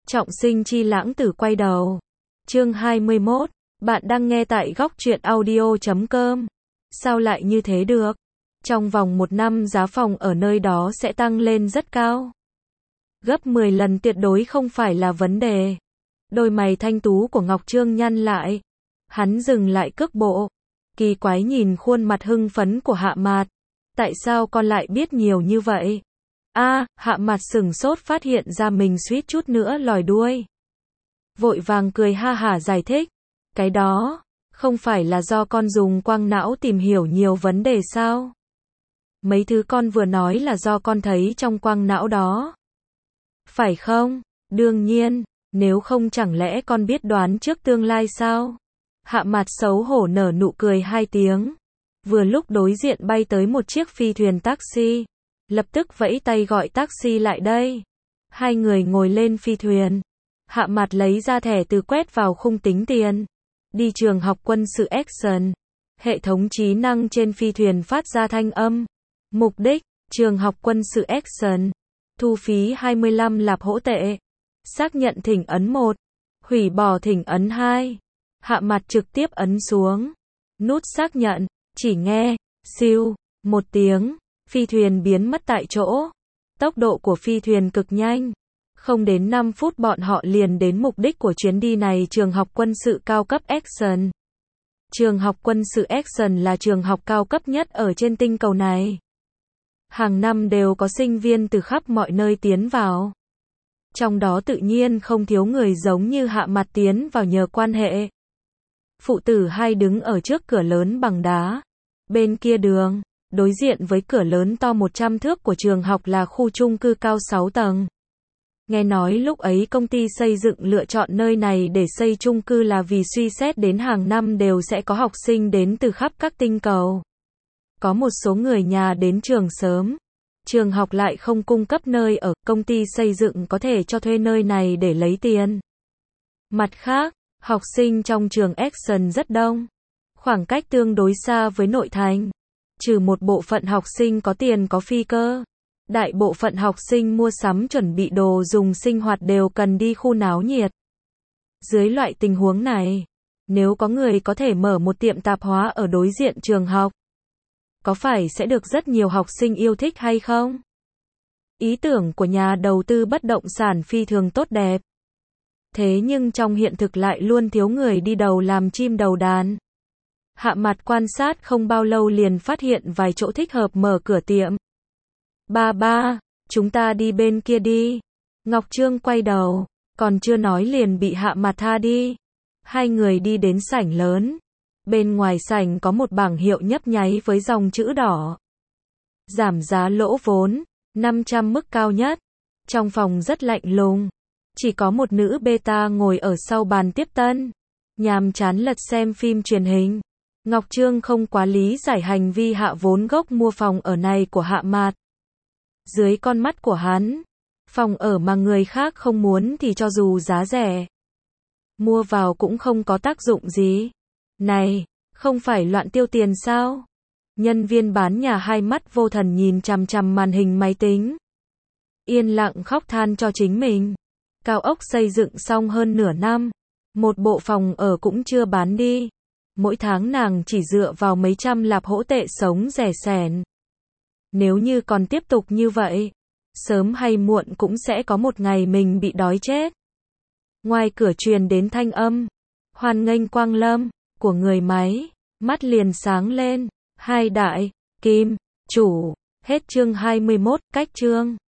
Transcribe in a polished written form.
Trọng sinh chi lãng tử quay đầu. Chương 21. Bạn đang nghe tại góc truyện audio.com. Sao lại như thế được? Trong vòng 1 năm giá phòng ở nơi đó sẽ tăng lên rất cao. Gấp 10 lần tuyệt đối không phải là vấn đề. Đôi mày thanh tú của Ngọc Trương nhăn lại. Hắn dừng lại cước bộ. Kỳ quái nhìn khuôn mặt hưng phấn của Hạ Mạt. Tại sao con lại biết nhiều như vậy? Hạ Mạt sửng sốt phát hiện ra mình suýt chút nữa lòi đuôi. Vội vàng cười ha hả giải thích. Cái đó, không phải là do con dùng quang não tìm hiểu nhiều vấn đề sao? Mấy thứ con vừa nói là do con thấy trong quang não đó. Phải không? Đương nhiên, nếu không chẳng lẽ con biết đoán trước tương lai sao? Hạ Mạt xấu hổ nở nụ cười 2 tiếng. Vừa lúc đối diện bay tới một chiếc phi thuyền taxi. Lập tức vẫy tay gọi taxi lại đây. Hai người ngồi lên phi thuyền. Hạ Mạt lấy ra thẻ từ quét vào khung tính tiền. Đi trường học quân sự Action. Hệ thống trí năng trên phi thuyền phát ra thanh âm. Mục đích, trường học quân sự Action. Thu phí 25 lạp hỗ tệ. Xác nhận thỉnh ấn 1. Hủy bỏ thỉnh ấn 2. Hạ Mạt trực tiếp ấn xuống. Nút xác nhận, chỉ nghe, siêu, một tiếng, phi thuyền biến mất tại chỗ. Tốc độ của phi thuyền cực nhanh. Không đến 5 phút bọn họ liền đến mục đích của chuyến đi này, trường học quân sự cao cấp Action. Trường học quân sự Action là trường học cao cấp nhất ở trên tinh cầu này. Hàng năm đều có sinh viên từ khắp mọi nơi tiến vào. Trong đó tự nhiên không thiếu người giống như Hạ Mạt tiến vào nhờ quan hệ. Phụ tử hai đứng ở trước cửa lớn bằng đá. Bên kia đường, đối diện với cửa lớn to 100 thước của trường học là khu chung cư cao 6 tầng. Nghe nói lúc ấy công ty xây dựng lựa chọn nơi này để xây chung cư là vì suy xét đến hàng năm đều sẽ có học sinh đến từ khắp các tinh cầu. Có một số người nhà đến trường sớm. Trường học lại không cung cấp nơi ở, công ty xây dựng có thể cho thuê nơi này để lấy tiền. Mặt khác, học sinh trong trường Action rất đông. Khoảng cách tương đối xa với nội thành. Trừ một bộ phận học sinh có tiền có phi cơ. Đại bộ phận học sinh mua sắm chuẩn bị đồ dùng sinh hoạt đều cần đi khu náo nhiệt. Dưới loại tình huống này, nếu có người có thể mở một tiệm tạp hóa ở đối diện trường học, có phải sẽ được rất nhiều học sinh yêu thích hay không? Ý tưởng của nhà đầu tư bất động sản phi thường tốt đẹp. Thế nhưng trong hiện thực lại luôn thiếu người đi đầu làm chim đầu đàn. Hạ Mạt quan sát không bao lâu liền phát hiện vài chỗ thích hợp mở cửa tiệm. Ba, chúng ta đi bên kia đi. Ngọc Trương quay đầu, còn chưa nói liền bị Hạ Mạt tha đi. Hai người đi đến sảnh lớn. Bên ngoài sảnh có một bảng hiệu nhấp nháy với dòng chữ đỏ. Giảm giá lỗ vốn, 500 mức cao nhất. Trong phòng rất lạnh lùng. Chỉ có một nữ beta ngồi ở sau bàn tiếp tân. Nhàm chán lật xem phim truyền hình. Ngọc Trương không quá lý giải hành vi hạ vốn gốc mua phòng ở này của Hạ Mạt. Dưới con mắt của hắn, phòng ở mà người khác không muốn thì cho dù giá rẻ, mua vào cũng không có tác dụng gì. Này, không phải loạn tiêu tiền sao? Nhân viên bán nhà hai mắt vô thần nhìn chằm chằm màn hình máy tính. Yên lặng khóc than cho chính mình. Cao ốc xây dựng xong hơn nửa năm. Một bộ phòng ở cũng chưa bán đi. Mỗi tháng nàng chỉ dựa vào mấy trăm lạp hỗ tệ sống rẻ sẻn. Nếu như còn tiếp tục như vậy, sớm hay muộn cũng sẽ có một ngày mình bị đói chết. Ngoài cửa truyền đến thanh âm hoan nghênh quang lâm của người máy, mắt liền sáng lên. Hai đại kim chủ. Hết chương 21, cách chương